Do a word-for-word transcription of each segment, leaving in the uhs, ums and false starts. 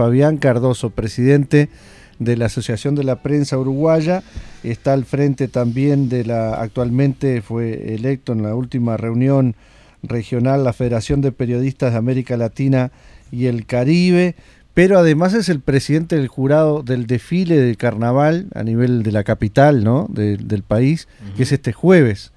Fabián Cardoso, presidente de la Asociación de la Prensa Uruguaya. Está al frente también de la, actualmente fue electo en la última reunión regional, la Federación de Periodistas de América Latina y el Caribe, pero además es el presidente del jurado del desfile de carnaval a nivel de la capital, ¿no? de, del país, uh-huh. que es este jueves.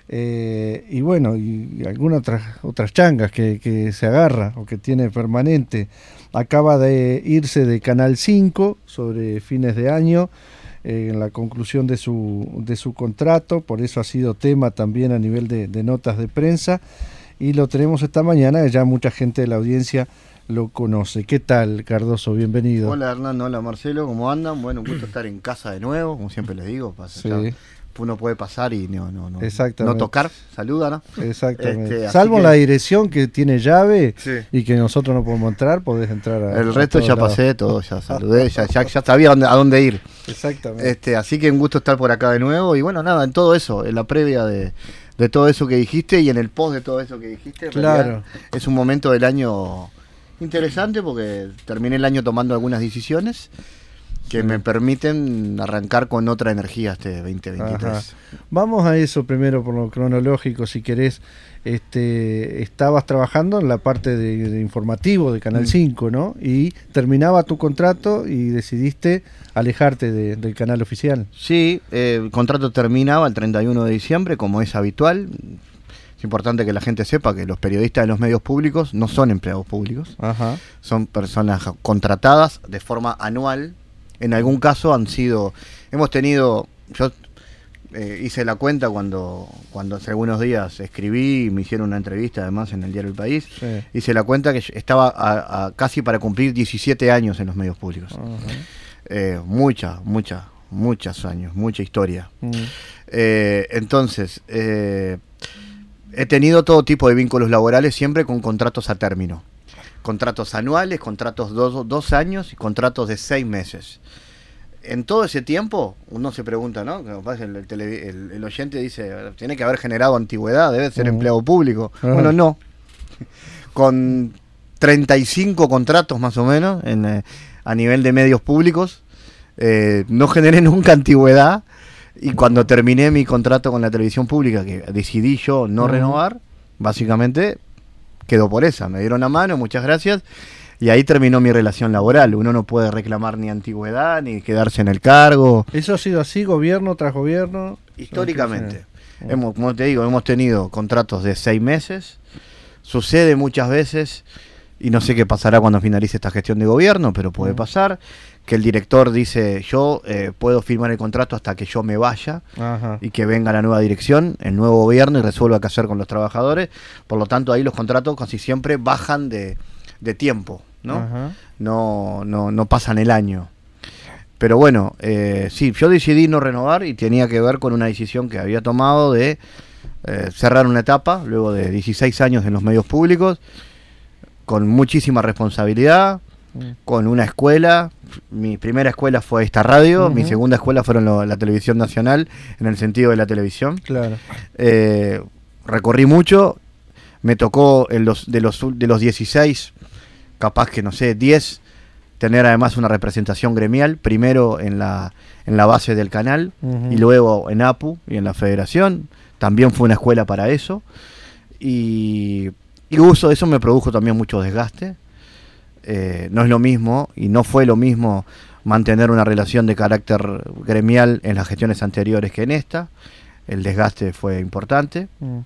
Eh, y bueno, y algunas otras, otras changas que, que se agarra o que tiene permanente. Acaba de irse de Canal cinco sobre fines de año, eh, en la conclusión de su, de su contrato, por eso ha sido tema también a nivel de, de notas de prensa, y lo tenemos esta mañana, ya mucha gente de la audiencia lo conoce. ¿Qué tal, Cardoso? Bienvenido. Hola, Hernán, hola, Marcelo, ¿cómo andan? Bueno, un gusto estar en casa de nuevo, como siempre les digo, pasa sí. ya. Uno puede pasar y no, no, no, no tocar, saluda, ¿no? Exactamente. Este, Salvo que... la dirección que tiene llave sí. y que nosotros no podemos entrar, podés entrar a... El resto ya lados. pasé, todo, ya saludé, ya, ya, ya sabía a dónde, a dónde ir. Exactamente. Este, así que un gusto estar por acá de nuevo y bueno, nada, en todo eso, en la previa de, de todo eso que dijiste y en el post de todo eso que dijiste. Claro. Es un momento del año interesante porque terminé el año tomando algunas decisiones que sí. me permiten arrancar con otra energía este veinte veintitrés. Ajá. Vamos a eso primero por lo cronológico, si querés. Este, estabas trabajando en la parte de, de informativo de Canal mm. cinco, ¿no? Y terminaba tu contrato y decidiste alejarte de, del canal oficial. Sí, eh, el contrato terminaba el treinta y uno de diciembre, como es habitual. Es importante que la gente sepa que los periodistas de los medios públicos no son empleados públicos. Ajá. Son personas contratadas de forma anual. En algún caso han sido, hemos tenido, yo eh, hice la cuenta cuando, cuando hace algunos días escribí, me hicieron una entrevista además en el diario El País, sí. hice la cuenta que estaba a, a casi para cumplir diecisiete años en los medios públicos. Uh-huh. eh, mucha, mucha, muchos años, mucha historia. Uh-huh. eh, entonces, eh, he tenido todo tipo de vínculos laborales siempre con contratos a término. Contratos anuales, contratos dos, dos años y contratos de seis meses. En todo ese tiempo, uno se pregunta, ¿no? El, el, el, el oyente dice, tiene que haber generado antigüedad, debe ser uh-huh. empleado público. Uh-huh. Bueno, no. Con treinta y cinco contratos más o menos en, eh, a nivel de medios públicos, eh, no generé nunca antigüedad. Y cuando terminé mi contrato con la televisión pública, que decidí yo no uh-huh. renovar, básicamente... quedó por esa, me dieron la mano, muchas gracias, y ahí terminó mi relación laboral. Uno no puede reclamar ni antigüedad, ni quedarse en el cargo. ¿Eso ha sido así, gobierno tras gobierno? Históricamente, hemos, como te digo, hemos tenido contratos de seis meses, sucede muchas veces, y no sé qué pasará cuando finalice esta gestión de gobierno, pero puede uh-huh. pasar, que el director dice, yo eh, puedo firmar el contrato hasta que yo me vaya, ajá. y que venga la nueva dirección, el nuevo gobierno, y resuelva qué hacer con los trabajadores. Por lo tanto, ahí los contratos casi siempre bajan de, de tiempo, ¿no? Ajá. No, no, no pasan el año. Pero bueno, eh, sí, yo decidí no renovar y tenía que ver con una decisión que había tomado de eh, cerrar una etapa, luego de dieciséis años en los medios públicos, con muchísima responsabilidad, con una escuela. Mi primera escuela fue esta radio, uh-huh. mi segunda escuela fueron lo, la televisión nacional, en el sentido de la televisión. Claro. Eh, recorrí mucho, me tocó en los, de, los, de los dieciséis, capaz que no sé, diez, tener además una representación gremial, primero en la, en la base del canal, uh-huh. y luego en A P U y en la federación. También fue una escuela para eso. Y, y uso, eso me produjo también mucho desgaste. Eh, no es lo mismo y no fue lo mismo mantener una relación de carácter gremial en las gestiones anteriores que en esta. El desgaste fue importante mm.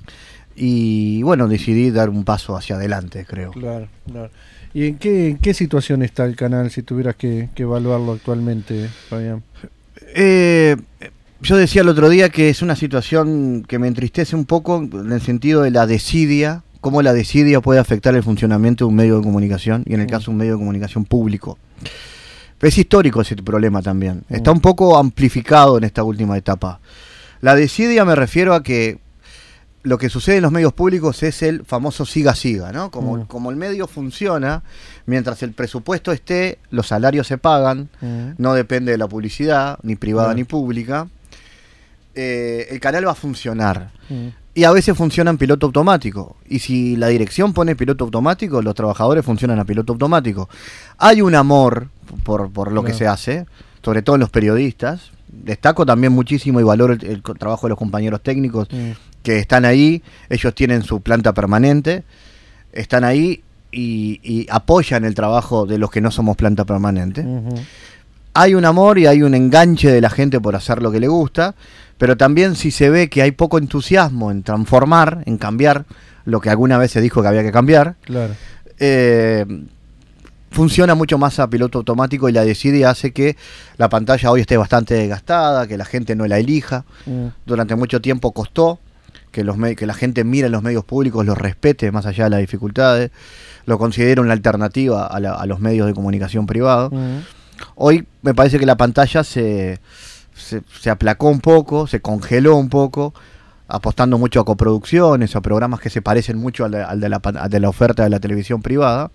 y bueno, decidí dar un paso hacia adelante, creo. Claro, claro. ¿Y en qué, en qué situación está el canal si tuvieras que, que evaluarlo actualmente, Fabián? Eh, yo decía el otro día que es una situación que me entristece un poco en el sentido de la desidia, cómo la desidia puede afectar el funcionamiento de un medio de comunicación, y en el caso un medio de comunicación público. Es histórico ese problema también. Está un poco amplificado en esta última etapa. La desidia me refiero a que lo que sucede en los medios públicos es el famoso siga-siga, ¿no? Como, mm. como el medio funciona, mientras el presupuesto esté, los salarios se pagan, mm. no depende de la publicidad, ni privada mm. ni pública, eh, el canal va a funcionar. Mm. Y a veces funciona en piloto automático. Y si la dirección pone piloto automático, los trabajadores funcionan a piloto automático. Hay un amor por, por lo claro. que se hace, sobre todo en los periodistas. Destaco también muchísimo y valoro el, el trabajo de los compañeros técnicos mm. que están ahí. Ellos tienen su planta permanente, están ahí y, y apoyan el trabajo de los que no somos planta permanente. Uh-huh. Hay un amor y hay un enganche de la gente por hacer lo que le gusta, pero también si se ve que hay poco entusiasmo en transformar, en cambiar lo que alguna vez se dijo que había que cambiar, claro. eh, funciona mucho más a piloto automático y la desidia hace que la pantalla hoy esté bastante desgastada, que la gente no la elija. Mm. Durante mucho tiempo costó que, los que la gente mire los medios públicos, los respete más allá de las dificultades, lo considere una alternativa a, la, a los medios de comunicación privados. Mm. Hoy me parece que la pantalla se, se, se aplacó un poco, se congeló un poco, apostando mucho a coproducciones, a programas que se parecen mucho al de, al de, la, al de la oferta de la televisión privada.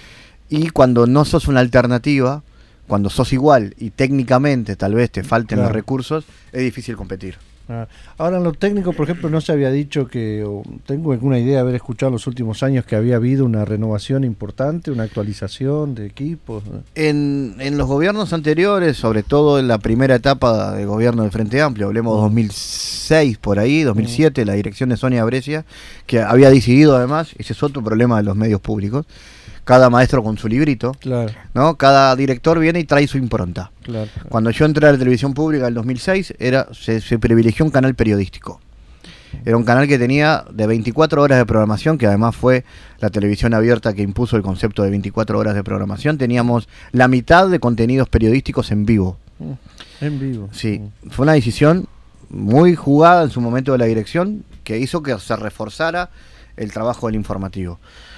Y cuando no sos una alternativa, cuando sos igual y técnicamente tal vez te falten claro. los recursos, es difícil competir. Ah, ahora en lo técnico, por ejemplo, no se había dicho que, o tengo alguna idea de haber escuchado en los últimos años que había habido una renovación importante, una actualización de equipos. En, en los gobiernos anteriores, sobre todo en la primera etapa del gobierno del Frente Amplio, hablemos mm. dos mil seis por ahí, dos mil siete, mm. la dirección de Sonia Brescia, que había decidido además, ese es otro problema de los medios públicos, cada maestro con su librito, claro. ¿no? Cada director viene y trae su impronta. Claro, claro. Cuando yo entré a la televisión pública en el dos mil seis, era, se, se privilegió un canal periodístico. Era un canal que tenía de veinticuatro horas de programación, que además fue la televisión abierta que impuso el concepto de veinticuatro horas de programación. Teníamos la mitad de contenidos periodísticos en vivo. En vivo. Sí, fue una decisión muy jugada en su momento de la dirección, que hizo que se reforzara el trabajo del informativo.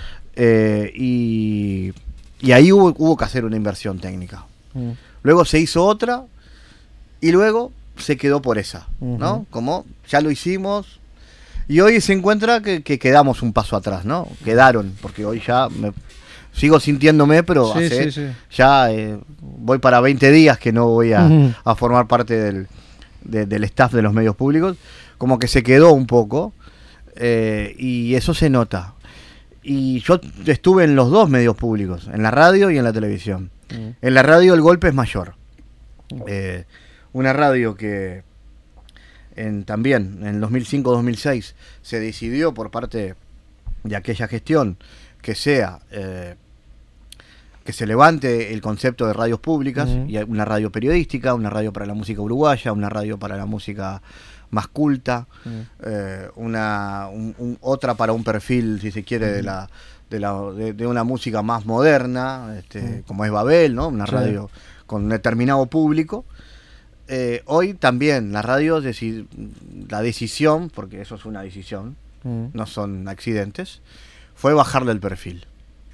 Eh, y, y ahí hubo, hubo que hacer una inversión técnica. Mm. Luego se hizo otra y luego se quedó por esa, uh-huh. ¿no? Como ya lo hicimos y hoy se encuentra que, que quedamos un paso atrás, ¿no? Quedaron, porque hoy ya me, sigo sintiéndome, pero sí, hace, sí, sí. ya eh, voy para veinte días que no voy a, uh-huh. a formar parte del, de, del staff de los medios públicos, como que se quedó un poco eh, y eso se nota. Y yo estuve en los dos medios públicos, en la radio y en la televisión. Mm. En la radio el golpe es mayor. Mm. Eh, una radio que en, también en dos mil cinco dos mil seis se decidió por parte de aquella gestión que sea eh, que se levante el concepto de radios públicas, mm. y una radio periodística, una radio para la música uruguaya, una radio para la música más culta, mm. eh, una un, un, otra para un perfil, si se quiere, mm. de la de la de, de una música más moderna, este, mm. como es Babel, ¿no? Una sí. radio con un determinado público. Eh, hoy también la radio, deci- la decisión, porque eso es una decisión, mm. no son accidentes, fue bajarle el perfil.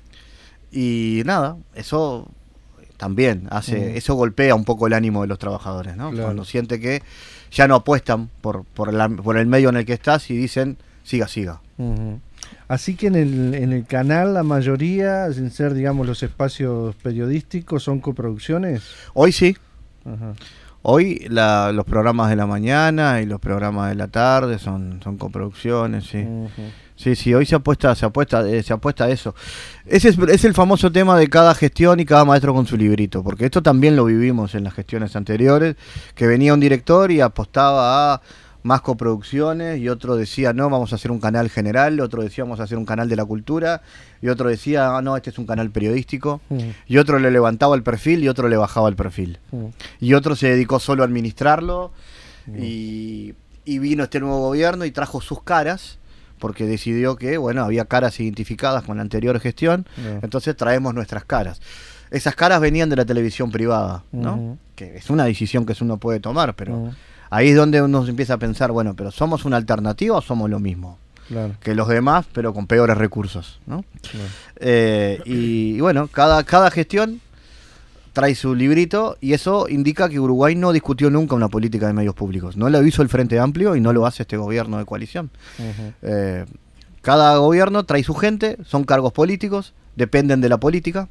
Y nada, eso también hace, mm. eso golpea un poco el ánimo de los trabajadores, ¿no? Claro. Cuando siente que ya no apuestan por, por, la, por el medio en el que estás y dicen, siga, siga. Uh-huh. Así que en el, en el canal la mayoría, sin ser, digamos, los espacios periodísticos, ¿son coproducciones? Hoy sí. Uh-huh. Hoy la, los programas de la mañana y los programas de la tarde son, son coproducciones, sí. Uh-huh. Sí, sí, hoy se apuesta, se apuesta, eh, se apuesta a eso. Ese es, es el famoso tema de cada gestión y cada maestro con su librito, porque esto también lo vivimos en las gestiones anteriores, que venía un director y apostaba a más coproducciones, y otro decía, no, vamos a hacer un canal general, otro decía, vamos a hacer un canal de la cultura, y otro decía, ah, no, este es un canal periodístico, mm. y otro le levantaba el perfil y otro le bajaba el perfil. Mm. Y otro se dedicó solo a administrarlo, mm. y, y vino este nuevo gobierno y trajo sus caras, porque decidió que, bueno, había caras identificadas con la anterior gestión, yeah. entonces traemos nuestras caras. Esas caras venían de la televisión privada, ¿no? Uh-huh. Que es una decisión que uno puede tomar, pero uh-huh. ahí es donde uno empieza a pensar, bueno, pero ¿somos una alternativa o somos lo mismo? Claro. Que los demás, pero con peores recursos, ¿no? Claro. Eh, y, y bueno, cada, cada gestión trae su librito, y eso indica que Uruguay no discutió nunca una política de medios públicos. No lo hizo el Frente Amplio y no lo hace este gobierno de coalición. Uh-huh. Eh, cada gobierno trae su gente, son cargos políticos, dependen de la política,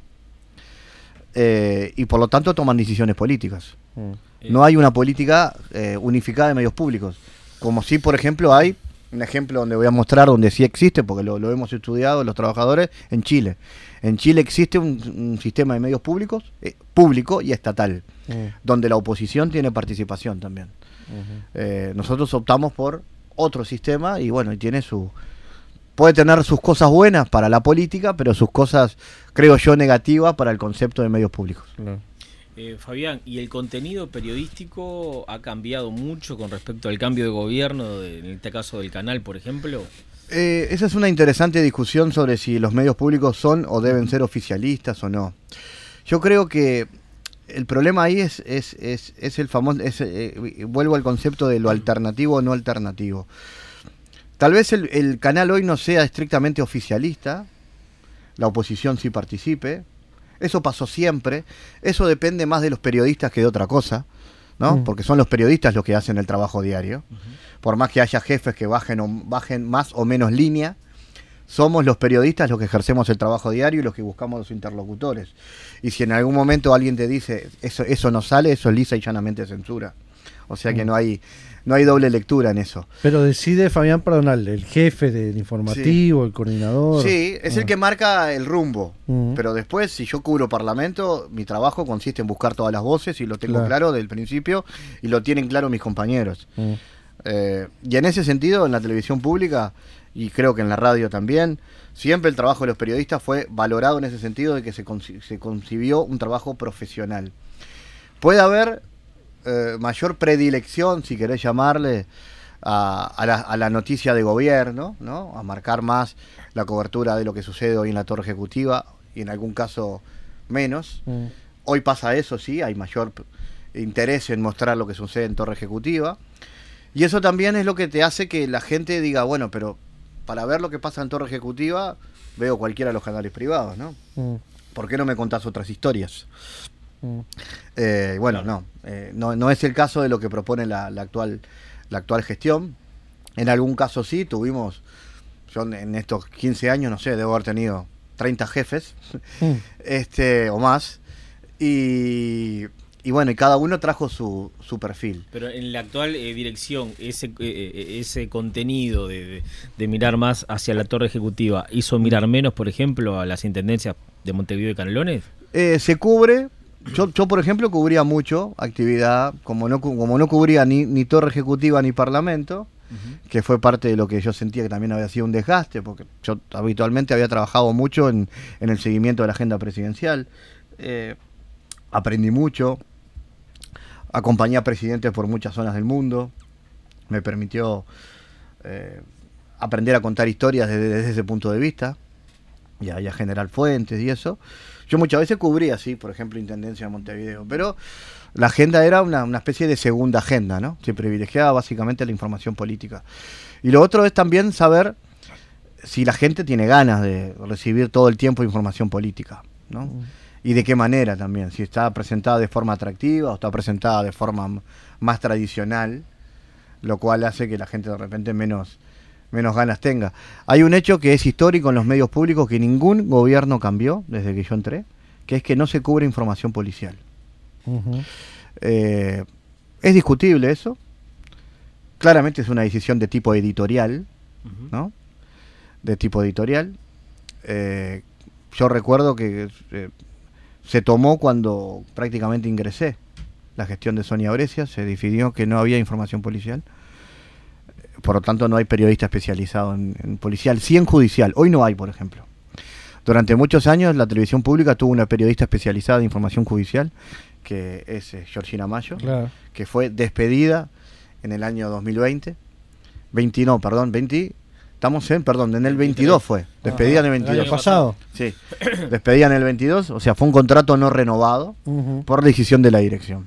eh, y por lo tanto toman decisiones políticas. Uh-huh. No hay una política eh, unificada de medios públicos, como si, por ejemplo, hay un ejemplo donde voy a mostrar donde sí existe, porque lo, lo hemos estudiado los trabajadores, en Chile. En Chile existe un, un sistema de medios públicos, eh, público y estatal, uh-huh. donde la oposición tiene participación también. Uh-huh. Eh, nosotros optamos por otro sistema y bueno, y tiene su... Puede tener sus cosas buenas para la política, pero sus cosas, creo yo, negativas para el concepto de medios públicos. Uh-huh. Eh, Fabián, ¿y el contenido periodístico ha cambiado mucho con respecto al cambio de gobierno, de, en este caso del canal, por ejemplo? Eh, esa es una interesante discusión sobre si los medios públicos son o deben ser oficialistas o no. Yo creo que el problema ahí es, es, es, es el famoso, es, eh, vuelvo al concepto de lo alternativo o no alternativo. Tal vez el, el canal hoy no sea estrictamente oficialista, la oposición sí participe. Eso pasó siempre, eso depende más de los periodistas que de otra cosa, ¿no? Mm. Porque son los periodistas los que hacen el trabajo diario. Uh-huh. Por más que haya jefes que bajen, o, bajen más o menos línea, somos los periodistas los que ejercemos el trabajo diario y los que buscamos los interlocutores. Y si en algún momento alguien te dice, eso, eso no sale, eso es lisa y llanamente censura. O sea que no hay, no hay doble lectura en eso. Pero decide, Fabián, perdonarle, el jefe del informativo, sí. el coordinador. Sí, es ah. el que marca el rumbo. Uh-huh. Pero después, si yo cubro parlamento, mi trabajo consiste en buscar todas las voces y lo tengo claro, claro desde el principio y lo tienen claro mis compañeros. Uh-huh. Eh, y en ese sentido, en la televisión pública, y creo que en la radio también, siempre el trabajo de los periodistas fue valorado en ese sentido de que se, conci- se concibió un trabajo profesional. Puede haber... Eh, mayor predilección, si querés llamarle, a, a, la, a la noticia de gobierno, ¿no? A marcar más la cobertura de lo que sucede hoy en la Torre Ejecutiva y en algún caso menos. Mm. Hoy pasa eso, sí, hay mayor interés en mostrar lo que sucede en Torre Ejecutiva. Y eso también es lo que te hace que la gente diga, bueno, pero para ver lo que pasa en Torre Ejecutiva veo cualquiera de los canales privados, ¿no? Mm. ¿Por qué no me contás otras historias? Eh, bueno, no, eh, no, no es el caso de lo que propone la, la actual la actual gestión. En algún caso sí, tuvimos, yo en estos quince años, no sé, debo haber tenido treinta jefes, mm. este o más, y, y bueno, y cada uno trajo su, su perfil. Pero en la actual eh, dirección, ese eh, ese contenido de, de, de mirar más hacia la Torre Ejecutiva, ¿hizo mirar menos, por ejemplo, a las intendencias de Montevideo y Canelones? Eh, se cubre. Yo, yo, por ejemplo, cubría mucho actividad, como no, como no cubría ni, ni Torre Ejecutiva ni Parlamento, uh-huh. que fue parte de lo que yo sentía que también había sido un desgaste, porque yo habitualmente había trabajado mucho en, en el seguimiento de la agenda presidencial. Eh, aprendí mucho, acompañé a presidentes por muchas zonas del mundo, me permitió eh, aprender a contar historias desde, desde ese punto de vista, y a, y a generar fuentes y eso. Yo muchas veces cubría, sí, por ejemplo, Intendencia de Montevideo, pero la agenda era una, una especie de segunda agenda, ¿no? Se privilegiaba básicamente la información política. Y lo otro es también saber si la gente tiene ganas de recibir todo el tiempo información política, ¿no? Mm. Y de qué manera también, si está presentada de forma atractiva o está presentada de forma más tradicional, lo cual hace que la gente de repente menos... menos ganas tenga. Hay un hecho que es histórico en los medios públicos que ningún gobierno cambió desde que yo entré, que es que no se cubre información policial. Uh-huh. Eh, es discutible eso. Claramente es una decisión de tipo editorial, uh-huh. ¿no? De tipo editorial. Eh, yo recuerdo que eh, se tomó cuando prácticamente ingresé la gestión de Sonia Brescia, se decidió que no había información policial. Por lo tanto, no hay periodista especializado en, en policial, sí en judicial. Hoy no hay, por ejemplo. Durante muchos años la televisión pública tuvo una periodista especializada en información judicial, que es eh, Georgina Mayo, claro. que fue despedida en el año dos mil veinte. veinte, no, perdón, veinte. Estamos en, perdón, en el veintidós fue. Despedida en el veintidós. ¿El año pasado? Sí. Despedida en el veintidós, o sea, fue un contrato no renovado uh-huh. por decisión de la dirección.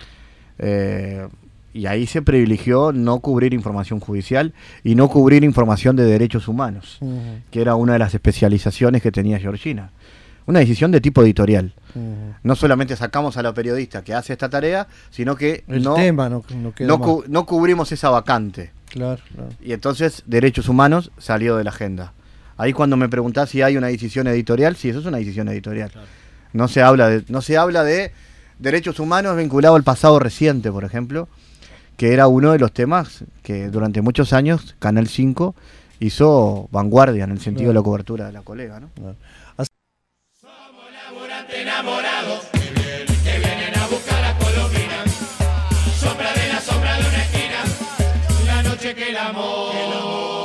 Eh... Y ahí se privilegió no cubrir información judicial y no cubrir información de derechos humanos, uh-huh. que era una de las especializaciones que tenía Georgina. Una decisión de tipo editorial. Uh-huh. No solamente sacamos a la periodista que hace esta tarea, sino que El no, tema no, no, queda no, cu- no cubrimos esa vacante. Claro, claro. Y entonces derechos humanos salió de la agenda. Ahí cuando me preguntás si hay una decisión editorial, sí, eso es una decisión editorial. Claro. No se habla de, no se habla de derechos humanos vinculados al pasado reciente, por ejemplo, que era uno de los temas que durante muchos años Canal cinco hizo vanguardia en el sentido no. de la cobertura de la colega, ¿no? No. Somos laburantes enamorados que vienen a buscar a Colombina, sombra de la sombra de una esquina, la noche que el amor, el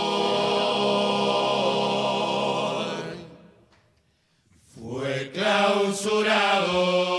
amor fue clausurado.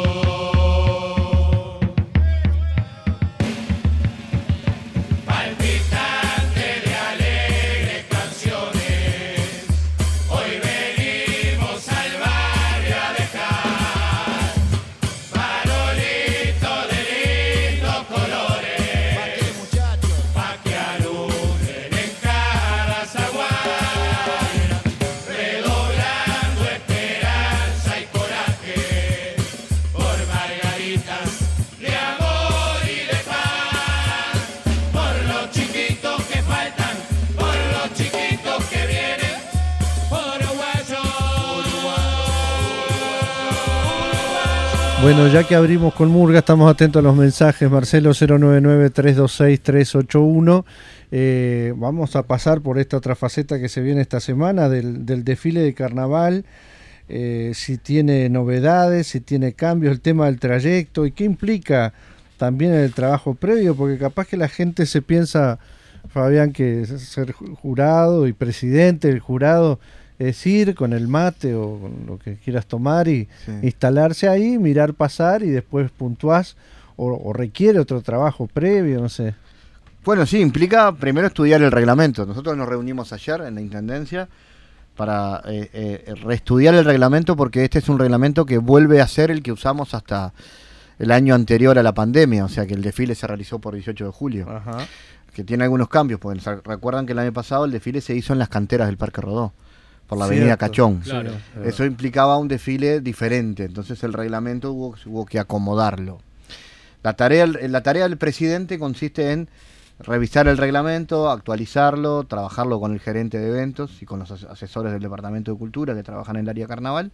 Bueno, ya que abrimos con Murga, estamos atentos a los mensajes. Marcelo cero nueve nueve, tres dos seis, tres ocho uno. Eh, vamos a pasar por esta otra faceta que se viene esta semana del, del desfile de carnaval. Eh, si tiene novedades, si tiene cambios, el tema del trayecto y qué implica también el trabajo previo, porque capaz que la gente se piensa, Fabián, que ser jurado y presidente del jurado es ir con el mate o con lo que quieras tomar y sí. instalarse ahí, mirar pasar y después puntuás o, o requiere otro trabajo previo, no sé. Bueno, sí, implica primero estudiar el reglamento. Nosotros nos reunimos ayer en la Intendencia para eh, eh, reestudiar el reglamento porque este es un reglamento que vuelve a ser el que usamos hasta el año anterior a la pandemia, o sea que el desfile se realizó por dieciocho de julio. Ajá. Que tiene algunos cambios, porque recuerdan que el año pasado el desfile se hizo en las canteras del Parque Rodó, por la Cierto, avenida Cachón. Claro, eso implicaba un desfile diferente, entonces el reglamento hubo, hubo que acomodarlo. La tarea, la tarea del presidente consiste en revisar el reglamento, actualizarlo, trabajarlo con el gerente de eventos y con los asesores del Departamento de Cultura que trabajan en el área carnaval,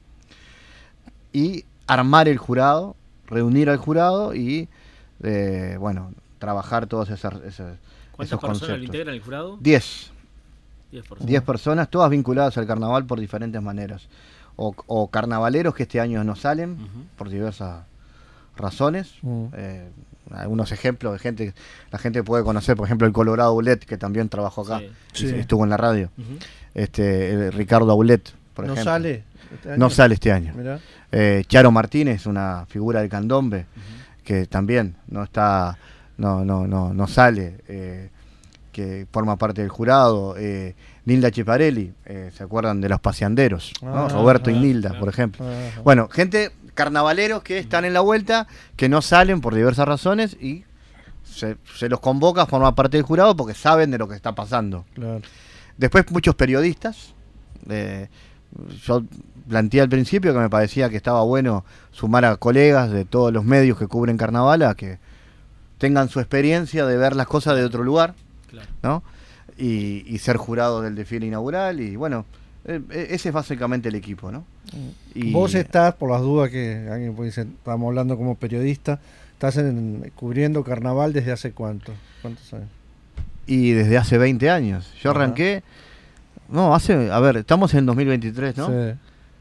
y armar el jurado, reunir al jurado y, eh, bueno, trabajar todos esas, esas, esos conceptos. ¿Cuántas personas lo integran el jurado? Diez. Diez personas. Diez personas, todas vinculadas al carnaval por diferentes maneras. O, o carnavaleros que este año no salen, uh-huh. por diversas razones. Uh-huh. Eh, algunos ejemplos de gente, la gente puede conocer, por ejemplo, el Colorado Aulet, que también trabajó acá, sí. Sí. estuvo en la radio. Uh-huh. este el Ricardo Aulet, por ¿No ejemplo. sale este año? No sale este año. Eh, Charo Martínez, una figura del candombe, uh-huh. que también no está, no, no, no, no sale. Eh, que forma parte del jurado, eh, Nilda Chiparelli, eh, ¿se acuerdan de los paseanderos? Ah, ¿no? Roberto ah, y Nilda, ah, por ejemplo. Ah, bueno, gente, carnavaleros que están en la vuelta, que no salen por diversas razones y se, se los convoca a formar parte del jurado porque saben de lo que está pasando. Claro. Después muchos periodistas, eh, yo planteé al principio que me parecía que estaba bueno sumar a colegas de todos los medios que cubren carnaval a que tengan su experiencia de ver las cosas de otro lugar. Claro. ¿No? Y, y ser jurado del desfile inaugural y bueno, eh, ese es básicamente el equipo, ¿no? Y vos estás, por las dudas que alguien puede decir, estamos hablando como periodista, estás en, cubriendo carnaval desde hace cuánto, ¿cuántos años? Y desde hace veinte años. Yo Ajá. arranqué, no, hace, a ver, estamos en dos mil veintitrés, ¿no? Sí.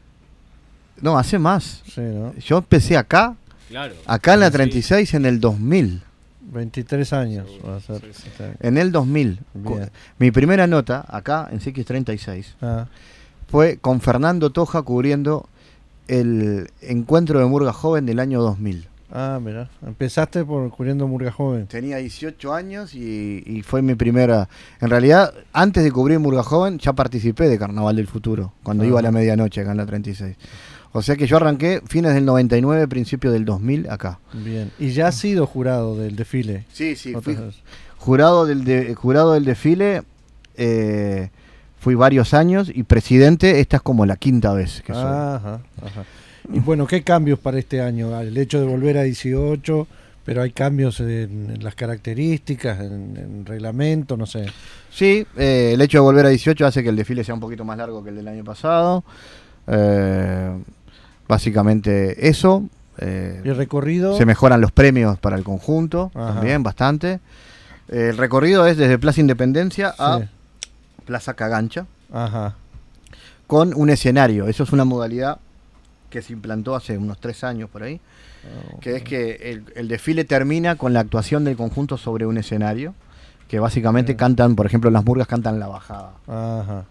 No, hace más. Sí, ¿no? Yo empecé acá, claro. acá en la treinta y seis sí. en el dos mil. veintitrés años va a ser. Sí, sí. En el dos mil. Bien. Mi primera nota acá en C X treinta y seis ah. fue con Fernando Toja cubriendo el encuentro de Murga Joven del año dos mil. Ah, mira, empezaste por cubriendo Murga Joven. Tenía dieciocho años y, y fue mi primera. En realidad, antes de cubrir Murga Joven, ya participé de Carnaval del Futuro, cuando ah. iba a la medianoche acá en la treinta y seis. O sea que yo arranqué fines del noventa y nueve, principio del dos mil acá. Bien. ¿Y ya has sido jurado del desfile? Sí, sí. Fui jurado del, de, jurado del desfile, eh, fui varios años y presidente, esta es como la quinta vez que soy. Ajá, ajá. Y bueno, ¿qué cambios para este año? El hecho de volver a dieciocho, pero hay cambios en, en las características, en, en reglamento, no sé. Sí, eh, el hecho de volver a dieciocho hace que el desfile sea un poquito más largo que el del año pasado. Eh, básicamente eso, Eh, ¿Y el recorrido? Se mejoran los premios para el conjunto, Ajá. también bastante. Eh, el recorrido es desde Plaza Independencia a Sí. Plaza Cagancha, Ajá. con un escenario. Eso es una modalidad que se implantó hace unos tres años por ahí, Oh, que es que el, el desfile termina con la actuación del conjunto sobre un escenario, que básicamente Bien. cantan, por ejemplo, las murgas cantan la bajada. Ajá.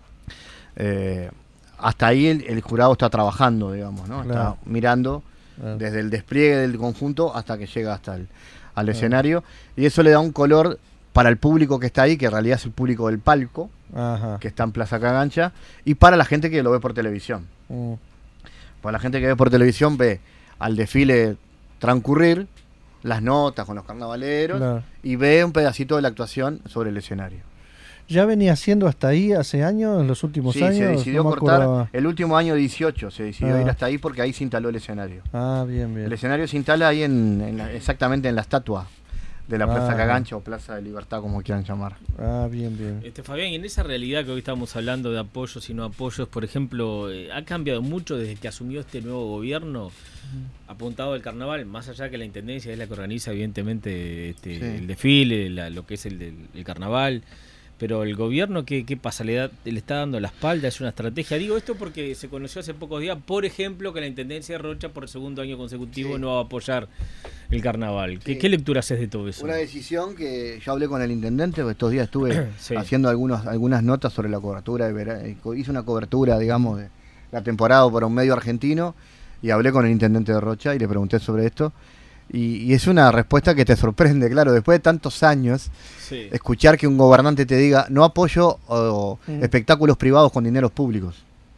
Eh, hasta ahí el, el jurado está trabajando, digamos, ¿no? Claro. Está mirando Claro. desde el despliegue del conjunto hasta que llega hasta el al Claro. escenario, y eso le da un color para el público que está ahí, que en realidad es el público del palco, Ajá. que está en Plaza Cagancha, y para la gente que lo ve por televisión. Mm. Para la gente que ve por televisión ve al desfile transcurrir, las notas con los carnavaleros, Claro. y ve un pedacito de la actuación sobre el escenario. ¿Ya venía haciendo hasta ahí hace años, en los últimos Sí, años? se decidió No me cortar, acordaba. el último año dieciocho se decidió Ah. ir hasta ahí porque ahí se instaló el escenario. Ah, bien, El bien. escenario se instala ahí en, en la- exactamente en la estatua de la Plaza Ah. Cagancha o Plaza de Libertad, como quieran llamar. Ah, bien, bien. Este, Fabián, y en esa realidad que hoy estamos hablando de apoyos y no apoyos, por ejemplo, eh, ¿ha cambiado mucho desde que asumió este nuevo gobierno apuntado al carnaval? Más allá que la intendencia es la que organiza, evidentemente, este, Sí. el desfile, la- lo que es el, del- el carnaval. Pero el gobierno, ¿qué, qué pasa? ¿Le, da- ¿Le está dando la espalda? ¿Es una estrategia? Digo esto porque se conoció hace pocos días, por ejemplo, que la Intendencia de Rocha por el segundo año consecutivo Sí. no va a apoyar el carnaval. ¿Qué, Sí. qué lectura haces de todo eso? Una decisión que yo hablé con el intendente, porque estos días estuve Sí. haciendo algunos, algunas notas sobre la cobertura de verano. Hice una cobertura, digamos, de la temporada para un medio argentino y hablé con el intendente de Rocha y le pregunté sobre esto. Y, y es una respuesta que te sorprende, claro, después de tantos años, Sí. escuchar que un gobernante te diga no apoyo o, Mm. espectáculos privados con dineros públicos.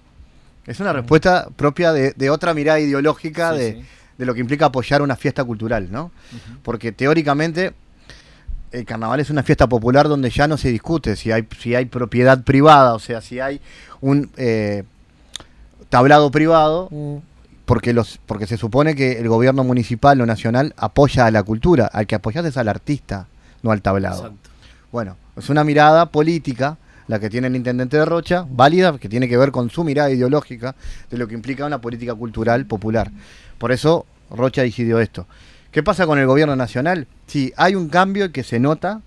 Es una respuesta propia de, de otra mirada ideológica Sí, de, sí. de lo que implica apoyar una fiesta cultural, ¿no? Ujú. Porque teóricamente el carnaval es una fiesta popular donde ya no se discute si hay, si hay propiedad privada, o sea, si hay un eh, tablado privado, Mm. porque los porque se supone que el gobierno municipal o nacional apoya a la cultura, al que apoyas es al artista, no al tablado. Exacto. Bueno, es una mirada política la que tiene el intendente de Rocha, válida, que tiene que ver con su mirada ideológica de lo que implica una política cultural popular. Por eso Rocha decidió esto. ¿Qué pasa con el gobierno nacional? Sí, hay un cambio que se nota,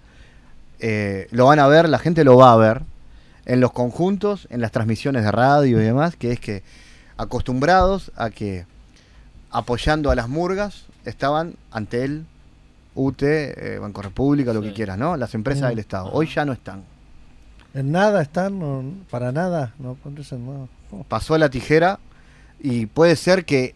eh, lo van a ver, la gente lo va a ver, en los conjuntos, en las transmisiones de radio y demás, que es que acostumbrados a que apoyando a las murgas estaban Antel, U T E, eh, Banco República, lo Sí. que quieras, ¿no? Las empresas Mm. del Estado. Hoy ya no están. ¿En nada están? No, ¿para nada? No, entonces no. Oh, Pasó la tijera y puede ser que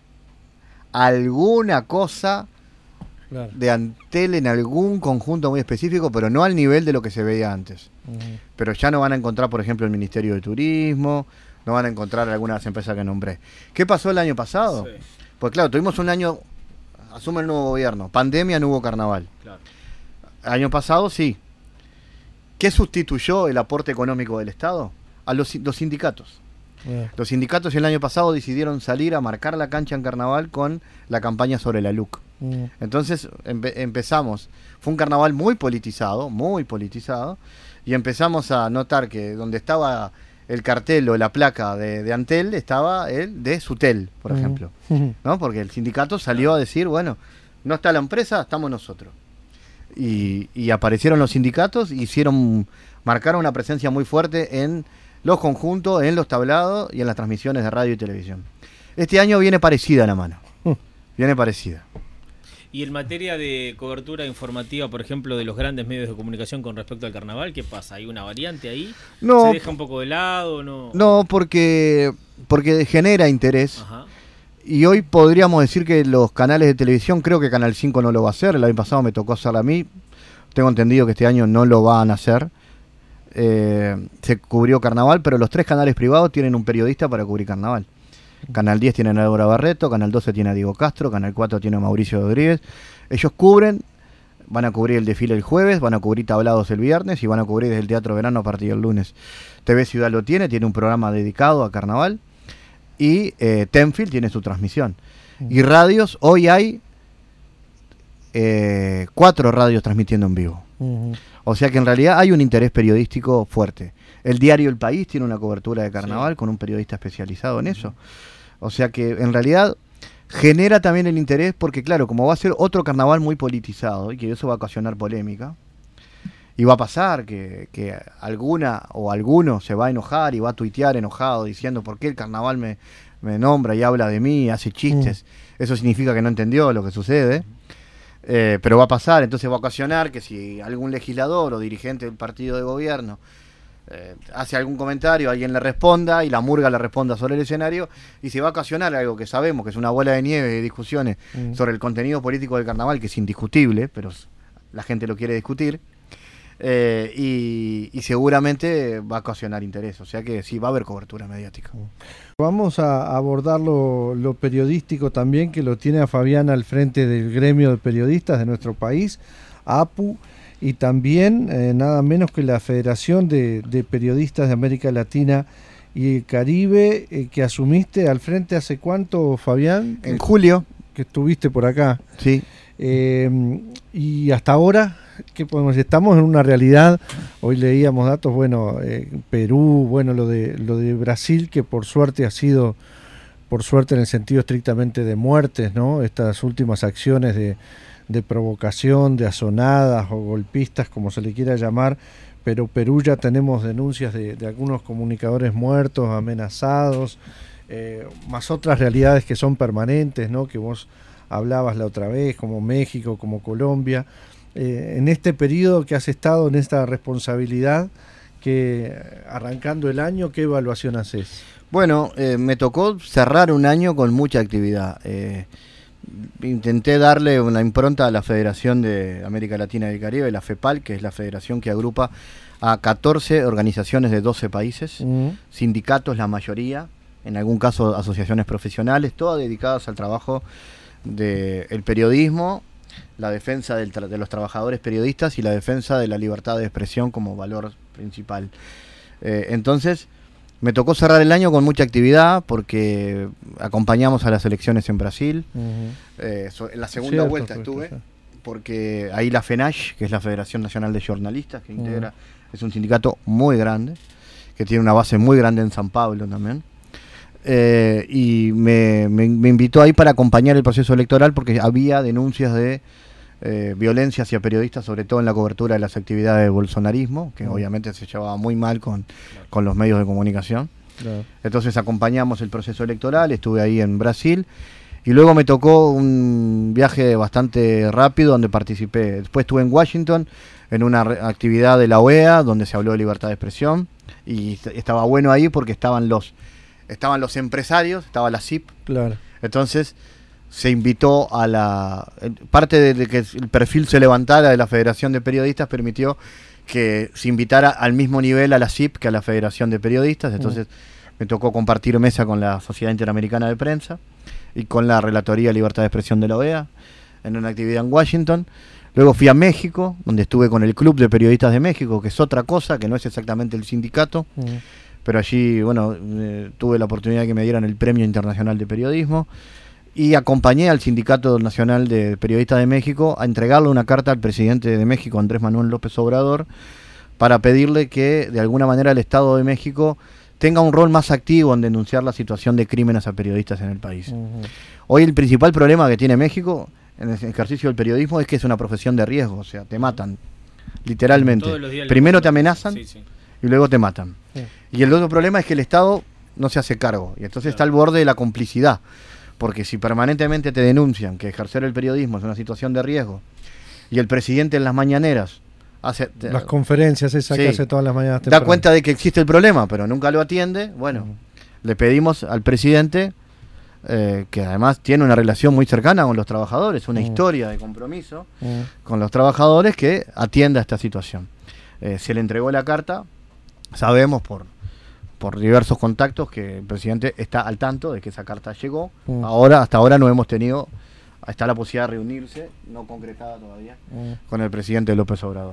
alguna cosa claro. de Antel en algún conjunto muy específico, pero no al nivel de lo que se veía antes. Ujú. Pero ya no van a encontrar, por ejemplo, el Ministerio de Turismo, no van a encontrar algunas empresas que nombré. ¿Qué pasó el año pasado? Sí, Pues claro, tuvimos un año, asume el nuevo gobierno, pandemia, no hubo carnaval. claro. El año pasado sí. ¿Qué sustituyó el aporte económico del Estado? A los, los sindicatos. Eh, Los sindicatos el año pasado decidieron salir a marcar la cancha en carnaval con la campaña sobre la L U C. mm. Entonces empe- empezamos, fue un carnaval muy politizado, muy politizado, y empezamos a notar que donde estaba el cartel o la placa de, de Antel estaba el de Sutel, por Ujú. ejemplo, Ujú. ¿no? Porque el sindicato salió a decir, bueno, no está la empresa, estamos nosotros. Y, y aparecieron los sindicatos, hicieron, marcaron una presencia muy fuerte en los conjuntos, en los tablados y en las transmisiones de radio y televisión. Este año viene parecida la mano, viene parecida. Y en materia de cobertura informativa, por ejemplo, de los grandes medios de comunicación con respecto al carnaval, ¿qué pasa? ¿Hay una variante ahí? No, ¿Se deja un poco de lado? No, no porque, porque genera interés. Ajá. Y hoy podríamos decir que los canales de televisión, creo que Canal cinco no lo va a hacer, el año pasado me tocó hacerlo a mí, tengo entendido que este año no lo van a hacer. Eh, se cubrió carnaval, pero los tres canales privados tienen un periodista para cubrir carnaval. Canal diez tiene a Laura Barreto, Canal doce tiene a Diego Castro, Canal cuatro tiene a Mauricio Rodríguez. Ellos cubren, van a cubrir el desfile el jueves, van a cubrir tablados el viernes y van a cubrir desde el Teatro Verano a partir del lunes. T V Ciudad lo tiene, tiene un programa dedicado a carnaval. Y eh, Tenfield tiene su transmisión. Y radios, hoy hay eh, cuatro radios transmitiendo en vivo. Ujú. O sea que en realidad hay un interés periodístico fuerte. El diario El País tiene una cobertura de carnaval Sí. con un periodista especializado en eso. O sea que en realidad genera también el interés porque, claro, como va a ser otro carnaval muy politizado y que eso va a ocasionar polémica, y va a pasar que, que alguna o alguno se va a enojar y va a tuitear enojado diciendo ¿por qué el carnaval me, me nombra y habla de mí, hace chistes? Mm. Eso significa que no entendió lo que sucede, eh, pero va a pasar, entonces va a ocasionar que si algún legislador o dirigente del partido de gobierno eh, hace algún comentario, alguien le responda y la murga le responda sobre el escenario y se va a ocasionar algo que sabemos que es una bola de nieve de discusiones mm. sobre el contenido político del carnaval, que es indiscutible, pero la gente lo quiere discutir. Eh, y, y seguramente va a ocasionar interés, o sea que sí va a haber cobertura mediática. Vamos a abordar lo, lo periodístico también, que lo tiene a Fabián al frente del gremio de periodistas de nuestro país, A P U, y también eh, nada menos que la Federación de, de Periodistas de América Latina y el Caribe, eh, que asumiste al frente hace cuánto, Fabián? En julio. Que estuviste por acá. Sí. Eh, y hasta ahora, ¿qué podemos decir? Estamos en una realidad, hoy leíamos datos, bueno, eh, Perú, bueno, lo de lo de Brasil, que por suerte ha sido, por suerte en el sentido estrictamente de muertes, ¿no? Estas últimas acciones de, de provocación, de azonadas o golpistas, como se le quiera llamar, pero Perú ya tenemos denuncias de, de algunos comunicadores muertos, amenazados, eh, más otras realidades que son permanentes, ¿no? Que vos hablabas la otra vez, como México, como Colombia. Eh, en este periodo que has estado en esta responsabilidad, que arrancando el año, ¿qué evaluación haces? Bueno, eh, me tocó cerrar un año con mucha actividad. Eh, intenté darle una impronta a la Federación de América Latina y el Caribe, la FEPAL, que es la federación que agrupa a catorce organizaciones de doce países, uh-huh. sindicatos la mayoría, en algún caso asociaciones profesionales, todas dedicadas al trabajo del periodismo, la defensa del tra- de los trabajadores periodistas y la defensa de la libertad de expresión como valor principal. Eh, entonces, me tocó cerrar el año con mucha actividad porque acompañamos a las elecciones en Brasil. Uh-huh. eh, so, en la segunda Cierto, vuelta estuve, porque ahí la FENASH, que es la Federación Nacional de Jornalistas, que integra, uh-huh. es un sindicato muy grande, que tiene una base muy grande en San Pablo también. Eh, y me, me, me invitó ahí para acompañar el proceso electoral porque había denuncias de eh, violencia hacia periodistas, sobre todo en la cobertura de las actividades de bolsonarismo, que uh-huh. obviamente se llevaba muy mal con, con los medios de comunicación. Uh-huh. Entonces acompañamos el proceso electoral, estuve ahí en Brasil y luego me tocó un viaje bastante rápido donde participé. Después estuve en Washington en una re- actividad de la O E A donde se habló de libertad de expresión y est- estaba bueno ahí porque estaban los Estaban los empresarios, estaba la C I P. Claro. Entonces se invitó a la... Parte de, de que el perfil se levantara de la Federación de Periodistas permitió que se invitara al mismo nivel a la C I P que a la Federación de Periodistas. Entonces mm. me tocó compartir mesa con la Sociedad Interamericana de Prensa y con la Relatoría de Libertad de Expresión de la O E A en una actividad en Washington. Luego fui a México, donde estuve con el Club de Periodistas de México, que es otra cosa, que no es exactamente el sindicato. Mm. Pero allí, bueno, eh, tuve la oportunidad de que me dieran el Premio Internacional de Periodismo y acompañé al Sindicato Nacional de Periodistas de México a entregarle una carta al presidente de México, Andrés Manuel López Obrador, para pedirle que de alguna manera el Estado de México tenga un rol más activo en denunciar la situación de crímenes a periodistas en el país. Uh-huh. Hoy el principal problema que tiene México en el ejercicio del periodismo es que es una profesión de riesgo, o sea, te matan, literalmente. Primero te amenazan. Sí, sí. Y luego te matan. Sí. Y el otro problema es que el Estado no se hace cargo. Y entonces claro. está al borde de la complicidad. Porque si permanentemente te denuncian que ejercer el periodismo es una situación de riesgo, y el presidente en las mañaneras hace... Las conferencias esas sí, que hace todas las mañanas. Da cuenta de que existe el problema, pero nunca lo atiende. Bueno, uh-huh. le pedimos al presidente, eh, que además tiene una relación muy cercana con los trabajadores, una uh-huh. historia de compromiso uh-huh. con los trabajadores, que atienda esta situación. Eh, se le entregó la carta. Sabemos por, por diversos contactos que el presidente está al tanto de que esa carta llegó. Mm. Ahora, hasta ahora no hemos tenido, está la posibilidad de reunirse, no concretada todavía, mm. con el presidente López Obrador.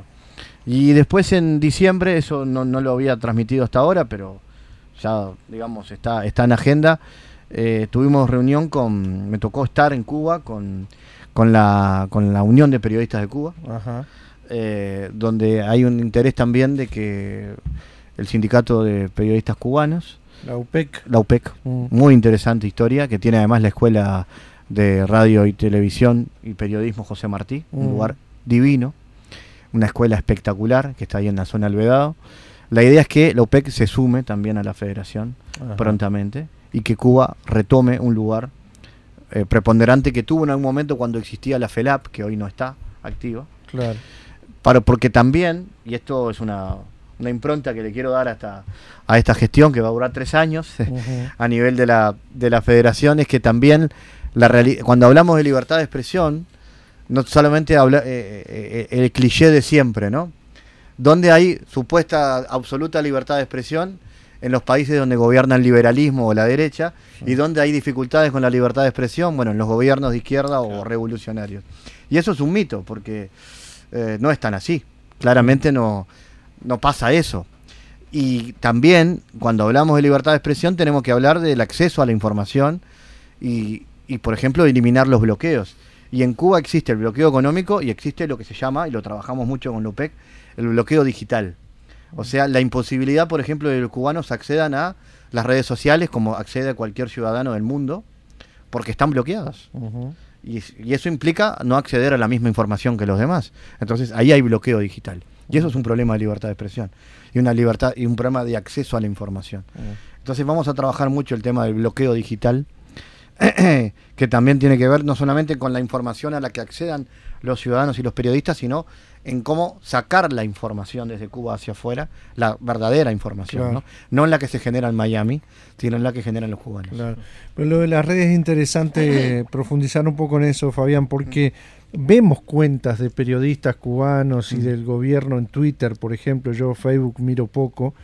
Y después en diciembre, eso no, no lo había transmitido hasta ahora, pero ya, digamos, está, está en agenda. Eh, tuvimos reunión con, me tocó estar en Cuba con, con, la, con la Unión de Periodistas de Cuba, Ajá. Eh, donde hay un interés también de que el Sindicato de Periodistas Cubanos, la U P E C, la U P E C, mm. muy interesante historia, que tiene además la escuela de radio y televisión y periodismo José Martí, mm. un lugar divino, una escuela espectacular que está ahí en la zona Alvedado. La idea es que la U P E C se sume también a la federación Ajá. prontamente y que Cuba retome un lugar eh, preponderante que tuvo en algún momento cuando existía la FELAP, que hoy no está activa. Claro. Para, porque también, y esto es una, una impronta que le quiero dar hasta a esta gestión que va a durar tres años uh-huh. a nivel de la, de la federación, es que también la reali- cuando hablamos de libertad de expresión, no solamente habla eh, eh, el cliché de siempre, ¿no? Donde hay supuesta absoluta libertad de expresión en los países donde gobierna el liberalismo o la derecha, sí. y donde hay dificultades con la libertad de expresión, bueno, en los gobiernos de izquierda o claro. revolucionarios. Y eso es un mito, porque eh, no es tan así. Claramente no, no pasa eso. Y también, cuando hablamos de libertad de expresión, tenemos que hablar del acceso a la información y, y por ejemplo, eliminar los bloqueos. Y en Cuba existe el bloqueo económico y existe lo que se llama, y lo trabajamos mucho con la U P E C, el bloqueo digital. O sea, la imposibilidad, por ejemplo, de que los cubanos accedan a las redes sociales como accede cualquier ciudadano del mundo, porque están bloqueadas. Uh-huh. Y, y eso implica no acceder a la misma información que los demás. Entonces, ahí hay bloqueo digital. Y eso es un problema de libertad de expresión. Y una libertad y un problema de acceso a la información. Uh-huh. Entonces, vamos a trabajar mucho el tema del bloqueo digital, que también tiene que ver no solamente con la información a la que accedan los ciudadanos y los periodistas, sino en cómo sacar la información desde Cuba hacia afuera, la verdadera información, claro. ¿no? No en la que se genera en Miami, sino en la que generan los cubanos. Claro. Pero lo de las redes es interesante profundizar un poco en eso, Fabián, porque vemos cuentas de periodistas cubanos y del gobierno en Twitter, por ejemplo. Yo Facebook miro poco,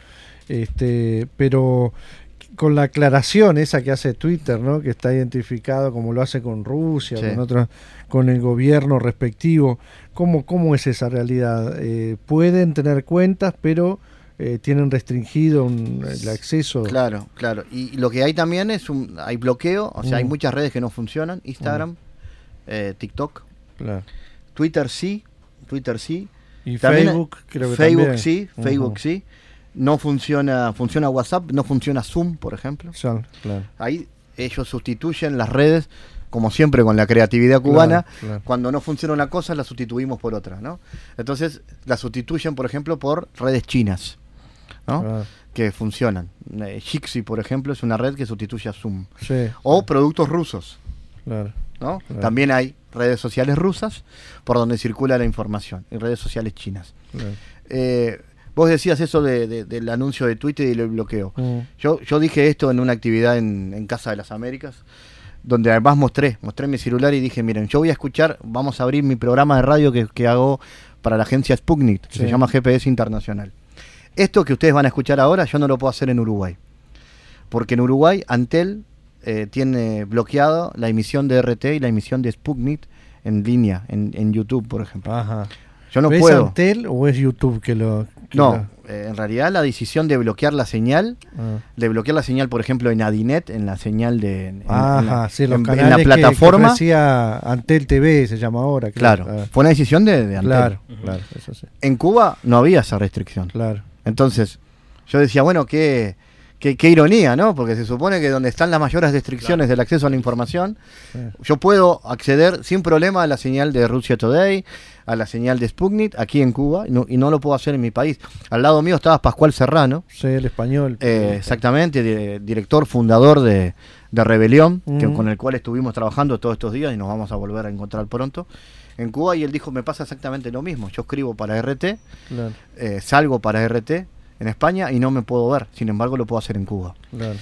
este, pero con la aclaración esa que hace Twitter, ¿no? Que está identificado como lo hace con Rusia, sí. con otros, con el gobierno respectivo. ¿Cómo, cómo es esa realidad? Eh, pueden tener cuentas, pero eh, tienen restringido un, el acceso. Claro, claro. Y lo que hay también es un, hay bloqueo, o sea, mm. hay muchas redes que no funcionan. Instagram, mm. eh, TikTok, claro. Twitter sí, Twitter sí. Y también Facebook, creo que Facebook también. sí, Facebook uh-huh. sí. No funciona, funciona WhatsApp, no funciona Zoom, por ejemplo. Sí, claro. Ahí ellos sustituyen las redes, como siempre con la creatividad cubana, claro, claro. Cuando no funciona una cosa la sustituimos por otra, ¿no? Entonces la sustituyen, por ejemplo, por redes chinas, ¿no? Claro. Que funcionan. Eh, Jitsi, por ejemplo, es una red que sustituye a Zoom. Sí. O productos rusos, claro. ¿no? Claro. También hay redes sociales rusas por donde circula la información, y redes sociales chinas. Claro. Eh, Vos decías eso de, de, del anuncio de Twitter y el bloqueo. Mm. Yo, yo dije esto en una actividad en, en Casa de las Américas, donde además mostré, mostré mi celular y dije, miren, yo voy a escuchar, vamos a abrir mi programa de radio que, que hago para la agencia Sputnik, que sí. se llama G P S Internacional. Esto que ustedes van a escuchar ahora, yo no lo puedo hacer en Uruguay. Porque en Uruguay, Antel eh, tiene bloqueado la emisión de R T y la emisión de Sputnik en línea, en, en YouTube, por ejemplo. Ajá. Yo no ¿Es puedo. Antel o es YouTube que lo...? Que no, lo... Eh, en realidad la decisión de bloquear la señal, ah. de bloquear la señal, por ejemplo, en Adinet, en la señal de... En, Ajá, en la, sí, los en, canales en la plataforma. Que, que decía Antel T V, se llama ahora. Claro, claro. Ah. Fue una decisión de, de Antel. Claro, uh-huh. claro, eso sí. En Cuba no había esa restricción. Claro. Entonces, yo decía, bueno, qué... Qué, qué ironía, ¿no? Porque se supone que donde están las mayores restricciones claro. del acceso a la información, sí. yo puedo acceder sin problema a la señal de Russia Today, a la señal de Sputnik, aquí en Cuba, y no, y no lo puedo hacer en mi país. Al lado mío estaba Pascual Serrano. Sí, el español. Eh, exactamente, de, director, fundador de, de Rebelión, uh-huh. que, con el cual estuvimos trabajando todos estos días y nos vamos a volver a encontrar pronto en Cuba, y él dijo, me pasa exactamente lo mismo. Yo escribo para R T, claro. eh, salgo para R T, en España y no me puedo ver, sin embargo lo puedo hacer en Cuba. Claro.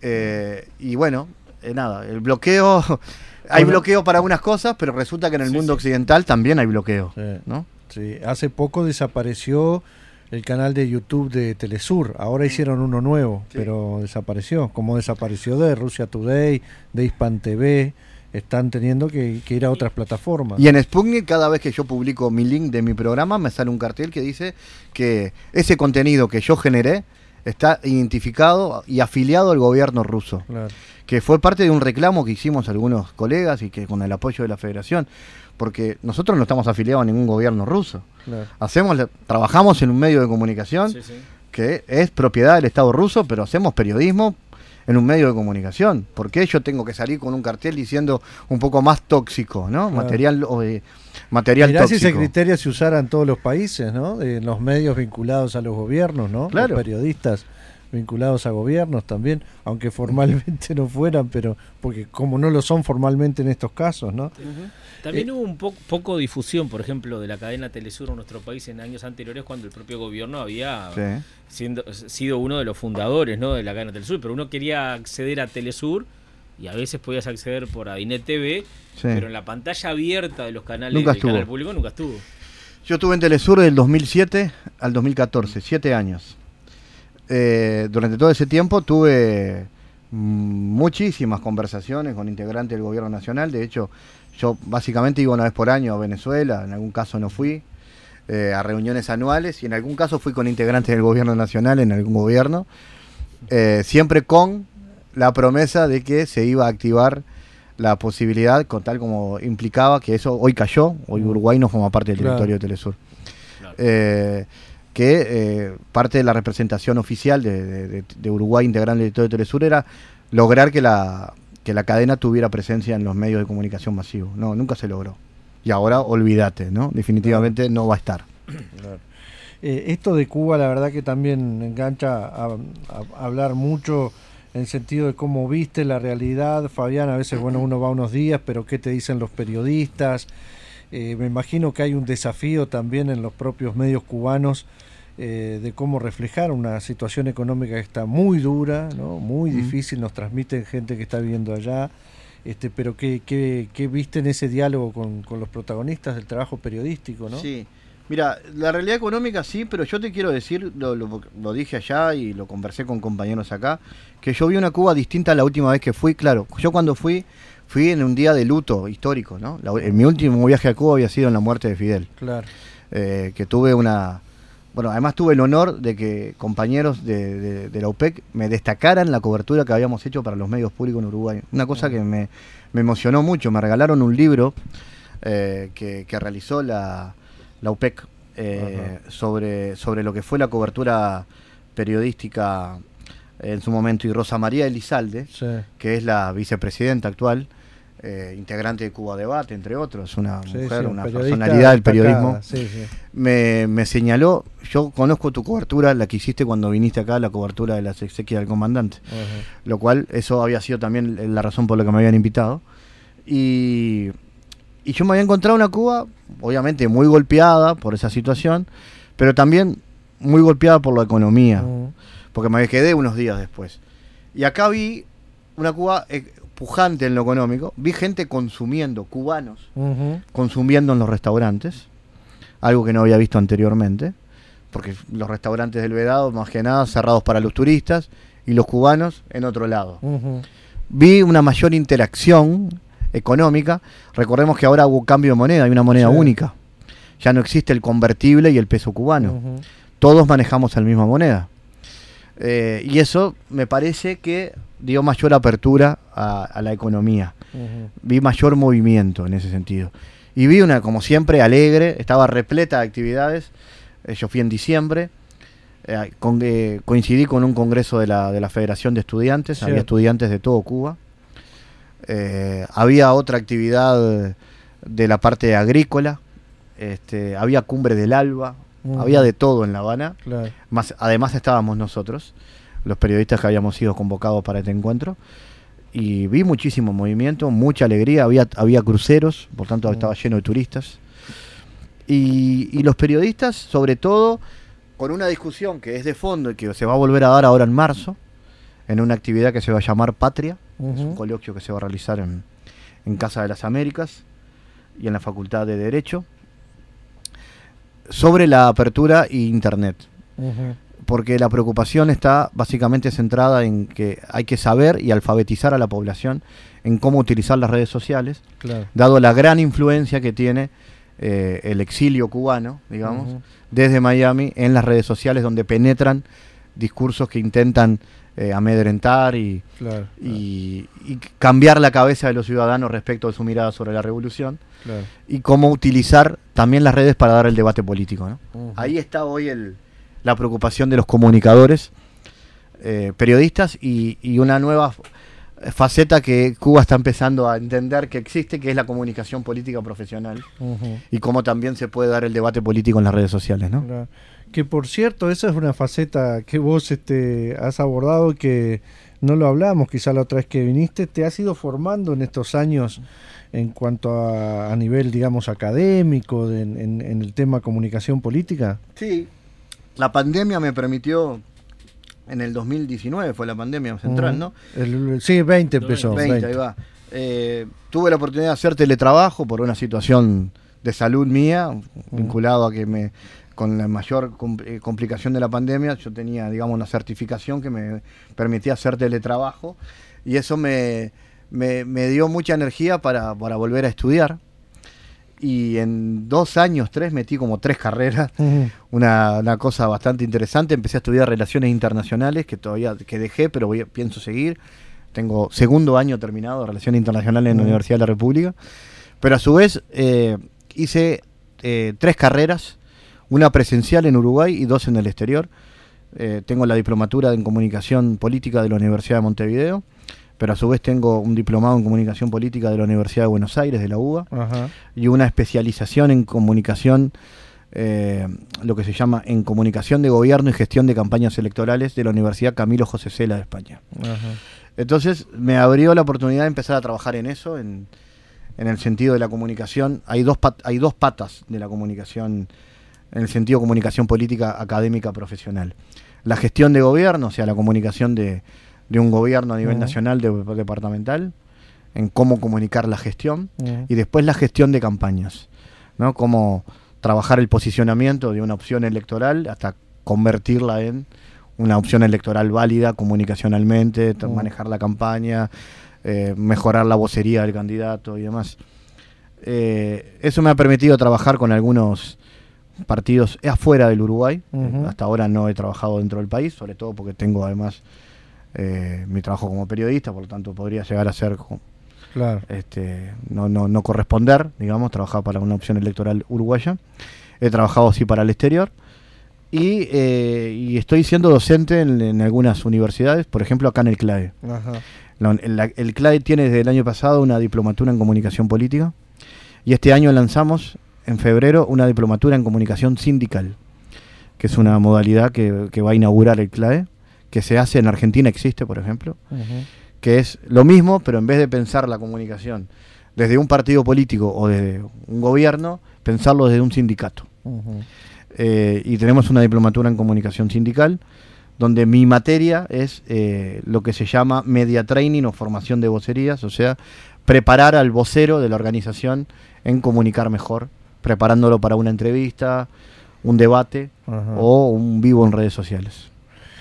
Eh, y bueno, eh, nada, el bloqueo, hay bueno, bloqueo para algunas cosas, pero resulta que en el sí, mundo sí. occidental también hay bloqueo, sí. ¿no? Sí, hace poco desapareció el canal de YouTube de Telesur, ahora hicieron uno nuevo, sí. pero desapareció, como desapareció de Russia Today, de Hispan T V, están teniendo que, que ir a otras plataformas. Y en Sputnik, cada vez que yo publico mi link de mi programa, me sale un cartel que dice que ese contenido que yo generé está identificado y afiliado al gobierno ruso. Claro. Que fue parte de un reclamo que hicimos algunos colegas y que con el apoyo de la federación, porque nosotros no estamos afiliados a ningún gobierno ruso. Claro. Hacemos, trabajamos en un medio de comunicación sí, sí. que es propiedad del Estado ruso, pero hacemos periodismo en un medio de comunicación. ¿Por qué yo tengo que salir con un cartel diciendo un poco más tóxico, ¿no? Claro. Material o de, material Mirá tóxico. Si ese criterio se usara en todos los países, ¿no? En los medios vinculados a los gobiernos, ¿no? Claro. Los periodistas vinculados a gobiernos también, aunque formalmente no fueran, pero porque como no lo son formalmente en estos casos, ¿no? Uh-huh. También eh, hubo un po poco difusión, por ejemplo, de la cadena Telesur en nuestro país en años anteriores, cuando el propio gobierno había sí. siendo, sido uno de los fundadores, ¿no?, de la cadena Telesur, pero uno quería acceder a Telesur y a veces podías acceder por Adinet T V, sí. pero en la pantalla abierta de los canales nunca del estuvo. canal público nunca estuvo. Yo estuve en Telesur del dos mil siete al dos mil catorce, siete años. Eh, durante todo ese tiempo tuve muchísimas conversaciones con integrantes del gobierno nacional. De hecho, yo básicamente iba una vez por año a Venezuela, en algún caso no fui, eh, a reuniones anuales, y en algún caso fui con integrantes del gobierno nacional en algún gobierno, eh, siempre con la promesa de que se iba a activar la posibilidad, con tal como implicaba, que eso hoy cayó, hoy Uruguay no forma parte del claro. territorio de Telesur. Claro. Eh, que eh, parte de la representación oficial de, de, de Uruguay integral en el territorio de Telesur era lograr que la, que la cadena tuviera presencia en los medios de comunicación masivos. No, nunca se logró. Y ahora olvídate, ¿no? Definitivamente claro. no va a estar. Claro. Eh, esto de Cuba, la verdad que también engancha a, a, a hablar mucho en el sentido de cómo viste la realidad, Fabián. A veces, bueno, uno va unos días, pero ¿qué te dicen los periodistas? Eh, me imagino que hay un desafío también en los propios medios cubanos eh, de cómo reflejar una situación económica que está muy dura, ¿no? Muy mm. difícil, nos transmiten gente que está viviendo allá, este, pero ¿qué, qué, qué viste en ese diálogo con, con los protagonistas del trabajo periodístico, ¿no? Sí, mira, la realidad económica sí, pero yo te quiero decir, lo, lo, lo dije allá y lo conversé con compañeros acá, que yo vi una Cuba distinta a la última vez que fui. Claro, yo cuando fui Fui en un día de luto histórico, ¿no? La, en mi último viaje a Cuba había sido en la muerte de Fidel. Claro. Eh, que tuve una... Bueno, además tuve el honor de que compañeros de, de, de la U P E C me destacaran la cobertura que habíamos hecho para los medios públicos en Uruguay. Una cosa que me, me emocionó mucho. Me regalaron un libro eh, que, que realizó la, la U P E C eh, sobre, sobre lo que fue la cobertura periodística en su momento, y Rosa María Elizalde, sí. que es la vicepresidenta actual, Eh, integrante de Cuba Debate, entre otros, una sí, mujer, sí, una periodista personalidad del periodismo, sí, sí. Me, me señaló, yo conozco tu cobertura, la que hiciste cuando viniste acá, la cobertura de las exequias del comandante, uh-huh. lo cual, eso había sido también la razón por la que me habían invitado, y, y yo me había encontrado una Cuba, obviamente muy golpeada por esa situación, pero también muy golpeada por la economía, uh-huh. porque me quedé unos días después, y acá vi una Cuba eh, pujante en lo económico, vi gente consumiendo, cubanos, uh-huh. consumiendo en los restaurantes, algo que no había visto anteriormente, porque los restaurantes del Vedado, más que nada, cerrados para los turistas, y los cubanos en otro lado. Uh-huh. Vi una mayor interacción económica. Recordemos que ahora hubo cambio de moneda, hay una moneda sí. única. Ya no existe el convertible y el peso cubano. Uh-huh. Todos manejamos la misma moneda. Eh, y eso me parece que dio mayor apertura a, a la economía. Uh-huh. Vi mayor movimiento en ese sentido. Y vi una, como siempre, alegre, estaba repleta de actividades. Eh, yo fui en diciembre, eh, con, eh, coincidí con un congreso de la, de la Federación de Estudiantes, sí. había estudiantes de todo Cuba. Eh, había otra actividad de la parte agrícola, este, había Cumbre del Alba, uh-huh. había de todo en La Habana. Claro. Más, además estábamos nosotros, los periodistas que habíamos sido convocados para este encuentro, y vi muchísimo movimiento, mucha alegría, había, había cruceros, por tanto uh-huh. estaba lleno de turistas, y, y los periodistas, sobre todo, con una discusión que es de fondo y que se va a volver a dar ahora en marzo, en una actividad que se va a llamar Patria, uh-huh. es un coloquio que se va a realizar en, en Casa de las Américas y en la Facultad de Derecho, sobre la apertura e Internet. Uh-huh. Porque la preocupación está básicamente centrada en que hay que saber y alfabetizar a la población en cómo utilizar las redes sociales, claro. dado la gran influencia que tiene eh, el exilio cubano, digamos, uh-huh. desde Miami en las redes sociales, donde penetran discursos que intentan eh, amedrentar y, claro, y, claro. y cambiar la cabeza de los ciudadanos respecto de su mirada sobre la revolución, claro. y cómo utilizar también las redes para dar el debate político, ¿no? Uh-huh. Ahí está hoy el... la preocupación de los comunicadores eh, periodistas y, y una nueva faceta que Cuba está empezando a entender que existe, que es la comunicación política profesional, uh-huh. y cómo también se puede dar el debate político en las redes sociales, ¿no? Claro. Que por cierto, esa es una faceta que vos este, has abordado, que no lo hablamos quizá la otra vez que viniste, te has ido formando en estos años en cuanto a, a nivel, digamos, académico, de, en, en el tema comunicación política. Sí, la pandemia me permitió... En el dos mil diecinueve fue la pandemia central, uh-huh. ¿no? El, sí, veinte empezó. veinte, veinte. Ahí va. Eh, tuve la oportunidad de hacer teletrabajo por una situación de salud mía, uh-huh. vinculado a que me con la mayor compl- complicación de la pandemia, yo tenía, digamos, una certificación que me permitía hacer teletrabajo, y eso me, me, me dio mucha energía para, para volver a estudiar. Y en dos años, tres, metí como tres carreras, uh-huh. una, una cosa bastante interesante. Empecé a estudiar Relaciones Internacionales, que todavía que dejé, pero voy, pienso seguir. Tengo segundo año terminado de Relaciones Internacionales en uh-huh. la Universidad de la República. Pero a su vez eh, hice eh, tres carreras, una presencial en Uruguay y dos en el exterior. Eh, tengo la diplomatura en Comunicación Política de la Universidad de Montevideo, pero a su vez tengo un diplomado en Comunicación Política de la Universidad de Buenos Aires, de la U B A, Ajá. y una especialización en comunicación, eh, lo que se llama en Comunicación de Gobierno y Gestión de Campañas Electorales de la Universidad Camilo José Cela de España. Ajá. Entonces me abrió la oportunidad de empezar a trabajar en eso, en, en el sentido de la comunicación. Hay dos, pat- hay dos patas de la comunicación, en el sentido de comunicación política académica profesional. La gestión de gobierno, o sea, la comunicación de... de un gobierno a nivel uh-huh. nacional, de, departamental, en cómo comunicar la gestión, uh-huh. y después la gestión de campañas, ¿no? Cómo trabajar el posicionamiento de una opción electoral hasta convertirla en una opción electoral válida comunicacionalmente, uh-huh. manejar la campaña, eh, mejorar la vocería del candidato y demás. Eh, eso me ha permitido trabajar con algunos partidos afuera del Uruguay. Uh-huh. Hasta ahora no he trabajado dentro del país, sobre todo porque tengo además Eh, mi trabajo como periodista, por lo tanto podría llegar a ser claro. este, no, no, no corresponder, digamos, trabajar para una opción electoral uruguaya. He trabajado sí para el exterior y, eh, y estoy siendo docente en, en algunas universidades, por ejemplo acá en el CLAE. Ajá. La, el, el CLAE tiene desde el año pasado una diplomatura en comunicación política, y este año lanzamos en febrero una diplomatura en comunicación sindical, que es una modalidad que, que va a inaugurar el CLAE, que se hace en Argentina, existe, por ejemplo, uh-huh. que es lo mismo, pero en vez de pensar la comunicación desde un partido político o desde un gobierno, pensarlo desde un sindicato. Uh-huh. Eh, y tenemos una diplomatura en comunicación sindical, donde mi materia es eh, lo que se llama media training o formación de vocerías, o sea, preparar al vocero de la organización en comunicar mejor, preparándolo para una entrevista, un debate uh-huh. o un vivo en redes sociales.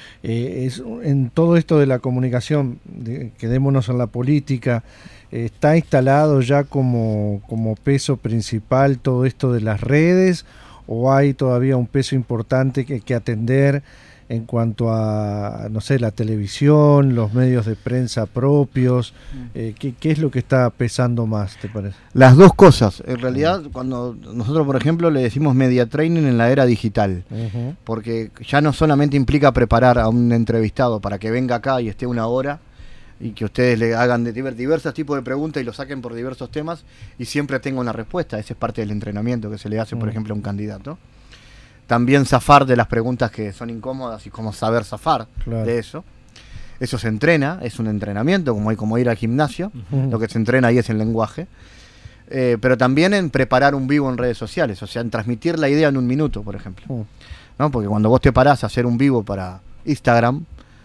Eh, es, en todo esto de la comunicación, de, quedémonos en la política, eh, ¿está instalado ya como, como peso principal todo esto de las redes, o hay todavía un peso importante que, que atender en cuanto a, no sé, la televisión, los medios de prensa propios? Eh, ¿qué, ¿Qué es lo que está pesando más, te parece? Las dos cosas. En realidad, cuando nosotros, por ejemplo, le decimos media training en la era digital, uh-huh. porque ya no solamente implica preparar a un entrevistado para que venga acá y esté una hora y que ustedes le hagan de diversos tipos de preguntas y lo saquen por diversos temas y siempre tenga una respuesta. Ese es parte del entrenamiento que se le hace, uh-huh. por ejemplo, a un candidato. También zafar de las preguntas que son incómodas y cómo saber zafar claro. de eso. Eso se entrena, es un entrenamiento, como, como ir al gimnasio. Uh-huh. Lo que se entrena ahí es el lenguaje. Eh, pero también en preparar un vivo en redes sociales, o sea, en transmitir la idea en un minuto, por ejemplo. Uh-huh. ¿No? Porque cuando vos te parás a hacer un vivo para Instagram,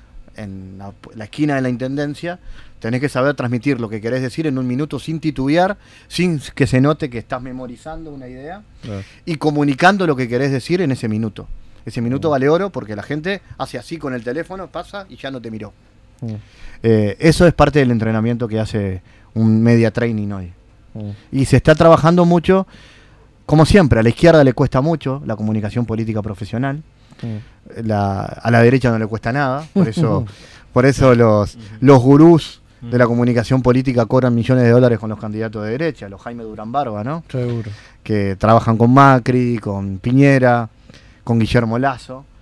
en la, la esquina de la Intendencia, tenés que saber transmitir lo que querés decir en un minuto sin titubear, sin que se note que estás memorizando una idea, claro. y comunicando lo que querés decir en ese minuto. Ese minuto uh-huh. vale oro porque la gente hace así con el teléfono, pasa y ya no te miró. Uh-huh. Eh, eso es parte del entrenamiento que hace un media training hoy. Uh-huh. Y se está trabajando mucho, como siempre, a la izquierda le cuesta mucho la comunicación política profesional. Uh-huh. La, a la derecha no le cuesta nada, por eso, por eso los, uh-huh. los gurús de la comunicación política cobran millones de dólares con los candidatos de derecha, los Jaime Durán Barba, ¿no? Seguro. Que trabajan con Macri, con Piñera, con Guillermo Lasso,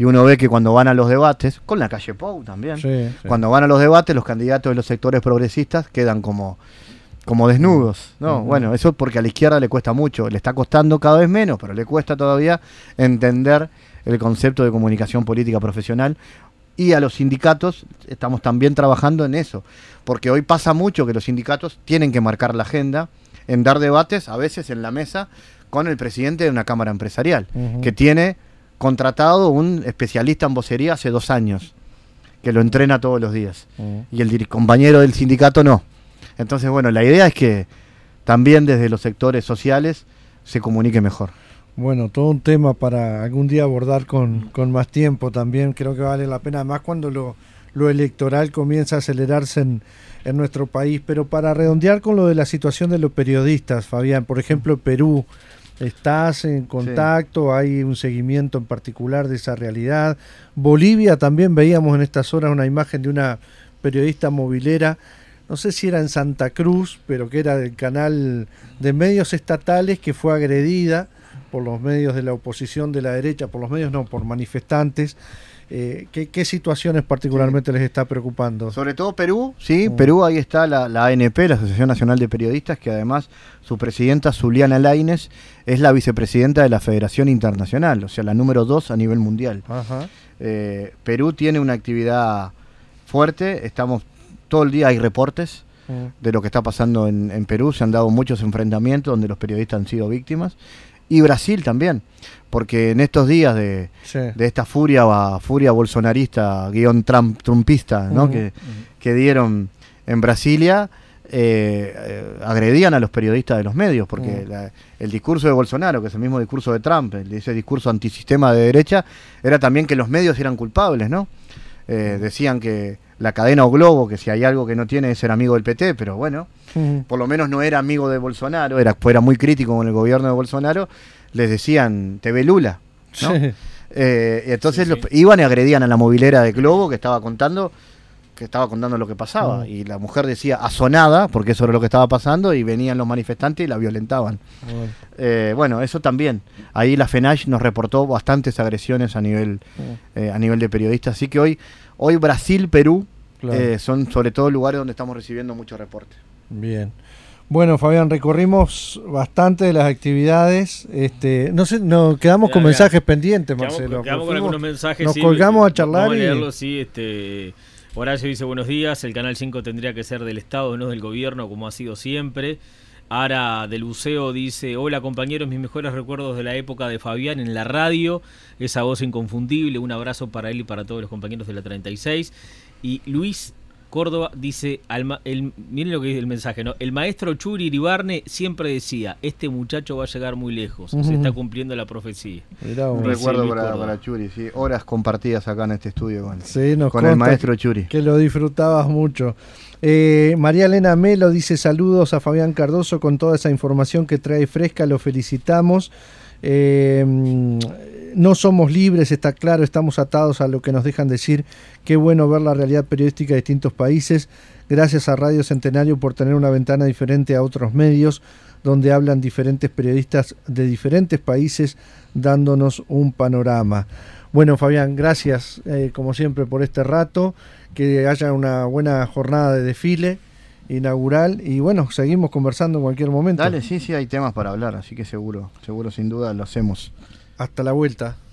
y uno ve que cuando van a los debates, con la calle Pou también, sí, sí. cuando van a los debates los candidatos de los sectores progresistas quedan como, como desnudos, ¿no? Uh-huh. Bueno, eso porque a la izquierda le cuesta mucho, le está costando cada vez menos, pero le cuesta todavía entender el concepto de comunicación política profesional. Y a los sindicatos estamos también trabajando en eso, porque hoy pasa mucho que los sindicatos tienen que marcar la agenda en dar debates, a veces en la mesa, con el presidente de una cámara empresarial, uh-huh. que tiene contratado un especialista en vocería hace dos años, que lo entrena todos los días, uh-huh. y el compañero del sindicato no. Entonces, bueno, la idea es que también desde los sectores sociales se comunique mejor. Bueno, todo un tema para algún día abordar con, con más tiempo también, creo que vale la pena, además cuando lo, lo electoral comienza a acelerarse en, en nuestro país. Pero para redondear con lo de la situación de los periodistas, Fabián, por ejemplo, Perú, ¿estás en contacto? Sí. ¿Hay un seguimiento en particular de esa realidad? Bolivia también veíamos en estas horas una imagen de una periodista movilera, no sé si era en Santa Cruz, pero que era del canal de medios estatales, que fue agredida por los medios de la oposición de la derecha, por los medios no, por manifestantes. Eh, ¿qué, ¿Qué situaciones particularmente sí. les está preocupando? Sobre todo Perú, sí, mm. Perú, ahí está la, la A N P, la Asociación Nacional de Periodistas, que además su presidenta, Zuliana Lainez, es la vicepresidenta de la Federación Internacional, o sea, la número dos a nivel mundial. Ajá. Eh, Perú tiene una actividad fuerte, estamos todo el día, hay reportes mm. de lo que está pasando en, en Perú, se han dado muchos enfrentamientos donde los periodistas han sido víctimas. Y Brasil también, porque en estos días de, sí. de esta furia furia bolsonarista, guión Trump, trumpista, ¿no? Uh-huh. que, uh-huh. que dieron en Brasilia, eh, eh, agredían a los periodistas de los medios, porque uh-huh. la, el discurso de Bolsonaro, que es el mismo discurso de Trump, el, ese discurso antisistema de derecha, era también que los medios eran culpables, ¿no? Eh, decían que la cadena O Globo, que si hay algo que no tiene es ser amigo del P T, pero bueno, uh-huh. por lo menos no era amigo de Bolsonaro, era, era muy crítico con el gobierno de Bolsonaro, les decían T V Lula, ¿no? Sí. Eh, y entonces sí, sí. Los, iban y agredían a la movilera de Globo que estaba contando que estaba contando lo que pasaba, uh-huh. y la mujer decía azonada, porque eso era lo que estaba pasando, y venían los manifestantes y la violentaban. Uh-huh. Eh, bueno, eso también. Ahí la FENACH nos reportó bastantes agresiones a nivel, uh-huh. eh, a nivel de periodistas, así que hoy, hoy Brasil, Perú, claro. eh, son sobre todo lugares donde estamos recibiendo muchos reportes. Bien. Bueno, Fabián, recorrimos bastante de las actividades. Este, no sé, nos quedamos ya, con ya. mensajes pendientes, quedamos, Marcelo. Quedamos con algunos mensajes. Nos sí, colgamos a charlar. Vamos y... a leerlos, sí. Este, Horacio dice, buenos días, el Canal cinco tendría que ser del Estado, no del gobierno, como ha sido siempre. Ara del Buceo dice, hola compañeros, mis mejores recuerdos de la época de Fabián en la radio, esa voz inconfundible, un abrazo para él y para todos los compañeros de la treinta y seis. Y Luis Córdoba dice, al ma- el, miren lo que dice el mensaje, ¿no? El maestro Churi Iribarne siempre decía, este muchacho va a llegar muy lejos, uh-huh. se está cumpliendo la profecía. Mirá, un recuerdo para, para Churi, sí, horas compartidas acá en este estudio con, sí, nos con el maestro Churi. Que lo disfrutabas mucho. Eh, María Elena Melo dice, saludos a Fabián Cardoso con toda esa información que trae fresca, lo felicitamos. Eh, no somos libres, está claro, estamos atados a lo que nos dejan decir. Qué bueno ver la realidad periodística de distintos países. Gracias a Radio Centenario por tener una ventana diferente a otros medios donde hablan diferentes periodistas de diferentes países dándonos un panorama. Bueno, Fabián, gracias eh, como siempre por este rato, que haya una buena jornada de desfile inaugural y bueno, seguimos conversando en cualquier momento. Dale, sí, sí, hay temas para hablar, así que seguro, seguro sin duda lo hacemos. Hasta la vuelta.